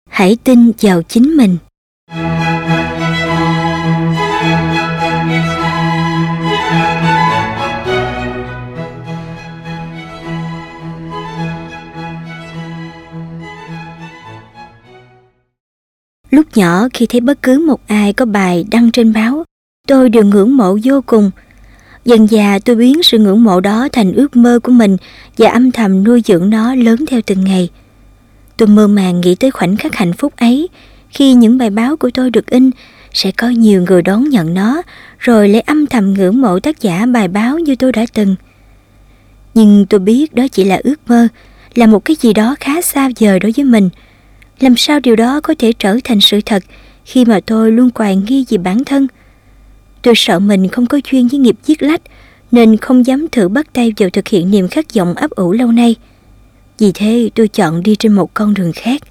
Hãy tin vào chính mình. Lúc nhỏ khi thấy bất cứ một ai có bài đăng trên báo, tôi đều ngưỡng mộ vô cùng. Dần dà tôi biến sự ngưỡng mộ đó thành ước mơ của mình và âm thầm nuôi dưỡng nó lớn theo từng ngày. Tôi mơ màng nghĩ tới khoảnh khắc hạnh phúc ấy, khi những bài báo của tôi được in, sẽ có nhiều người đón nhận nó, rồi lại âm thầm ngưỡng mộ tác giả bài báo như tôi đã từng. Nhưng tôi biết đó chỉ là ước mơ, là một cái gì đó khá xa vời đối với mình. Làm sao điều đó có thể trở thành sự thật khi mà tôi luôn hoài nghi về bản thân? Tôi sợ mình không có duyên với nghiệp viết lách, nên không dám thử bắt tay vào thực hiện niềm khát vọng ấp ủ lâu nay. Vì thế tôi chọn đi trên một con đường khác.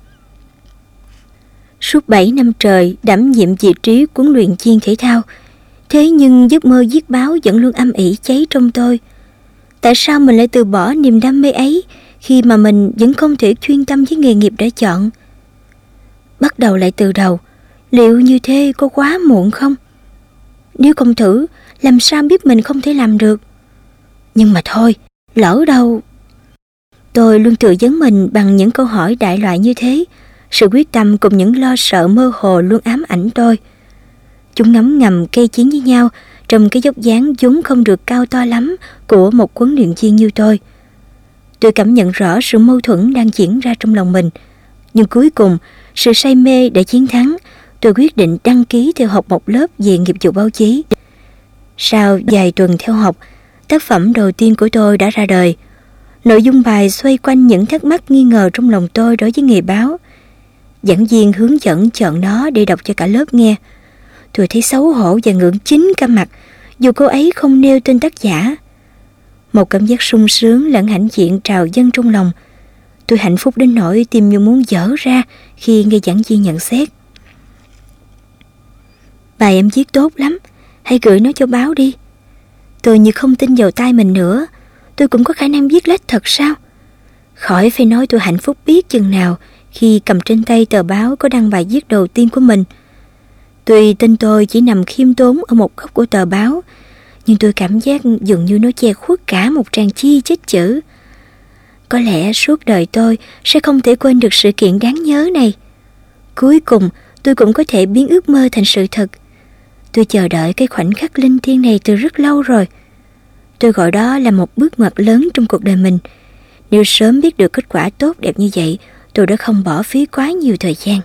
Suốt 7 năm trời đảm nhiệm vị trí huấn luyện viên thể thao, thế nhưng giấc mơ viết báo vẫn luôn âm ỉ cháy trong tôi. Tại sao mình lại từ bỏ niềm đam mê ấy khi mà mình vẫn không thể chuyên tâm với nghề nghiệp đã chọn? Bắt đầu lại từ đầu, liệu như thế có quá muộn không? Nếu không thử, làm sao biết mình không thể làm được? Nhưng mà thôi, lỡ đâu. Tôi luôn tự vấn mình bằng những câu hỏi đại loại như thế. Sự quyết tâm cùng những lo sợ mơ hồ luôn ám ảnh tôi. Chúng ngấm ngầm cây chiến với nhau trong cái dốc dáng vốn không được cao to lắm của một huấn luyện viên như tôi. Tôi cảm nhận rõ sự mâu thuẫn đang diễn ra trong lòng mình. Nhưng cuối cùng, sự say mê đã chiến thắng. Tôi quyết định đăng ký theo học một lớp về nghiệp vụ báo chí. Sau vài tuần theo học, tác phẩm đầu tiên của tôi đã ra đời. Nội dung bài xoay quanh những thắc mắc nghi ngờ trong lòng tôi đối với nghề báo. Giảng viên hướng dẫn chọn nó để đọc cho cả lớp nghe. Tôi thấy xấu hổ và ngượng chín cả mặt, dù cô ấy không nêu tên tác giả. Một cảm giác sung sướng lẫn hãnh diện trào dâng trong lòng. Tôi hạnh phúc đến nỗi tim như muốn vỡ ra khi nghe giảng viên nhận xét. Bài em viết tốt lắm, hãy gửi nó cho báo đi. Tôi như không tin vào tai mình nữa. Tôi cũng có khả năng viết lách thật sao? Khỏi phải nói tôi hạnh phúc biết chừng nào khi cầm trên tay tờ báo có đăng bài viết đầu tiên của mình. Tuy tên tôi chỉ nằm khiêm tốn ở một góc của tờ báo, nhưng tôi cảm giác dường như nó che khuất cả một trang chi chít chữ. Có lẽ suốt đời tôi sẽ không thể quên được sự kiện đáng nhớ này. Cuối cùng tôi cũng có thể biến ước mơ thành sự thật. Tôi chờ đợi cái khoảnh khắc linh thiêng này từ rất lâu rồi. Tôi gọi đó là một bước ngoặt lớn trong cuộc đời mình. Nếu sớm biết được kết quả tốt đẹp như vậy, tôi đã không bỏ phí quá nhiều thời gian.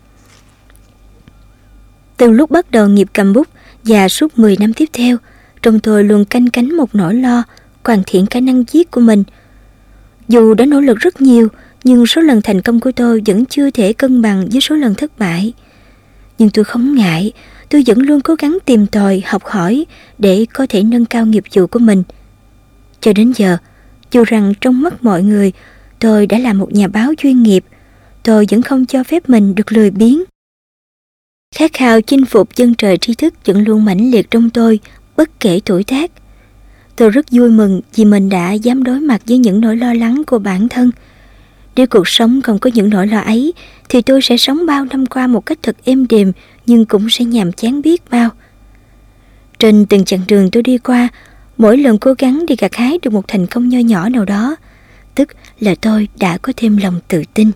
Từ lúc bắt đầu nghiệp cầm bút và suốt 10 năm tiếp theo, trong tôi luôn canh cánh một nỗi lo hoàn thiện khả năng viết của mình. Dù đã nỗ lực rất nhiều, nhưng số lần thành công của tôi vẫn chưa thể cân bằng với số lần thất bại. Nhưng tôi không ngại, tôi vẫn luôn cố gắng tìm tòi, học hỏi để có thể nâng cao nghiệp vụ của mình. Cho đến giờ, dù rằng trong mắt mọi người, tôi đã là một nhà báo chuyên nghiệp, tôi vẫn không cho phép mình được lười biếng. Khát khao chinh phục chân trời tri thức vẫn luôn mãnh liệt trong tôi, bất kể tuổi tác. Tôi rất vui mừng vì mình đã dám đối mặt với những nỗi lo lắng của bản thân. Nếu cuộc sống không có những nỗi lo ấy, thì tôi sẽ sống bao năm qua một cách thật êm đềm, nhưng cũng sẽ nhàm chán biết bao. Trên từng chặng đường tôi đi qua, mỗi lần cố gắng để gặt hái được một thành công nho nhỏ nào đó, tức là tôi đã có thêm lòng tự tin.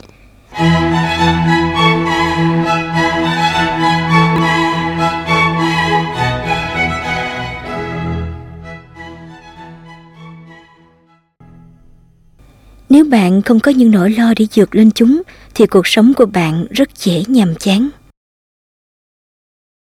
Nếu bạn không có những nỗi lo để vượt lên chúng, thì cuộc sống của bạn rất dễ nhàm chán.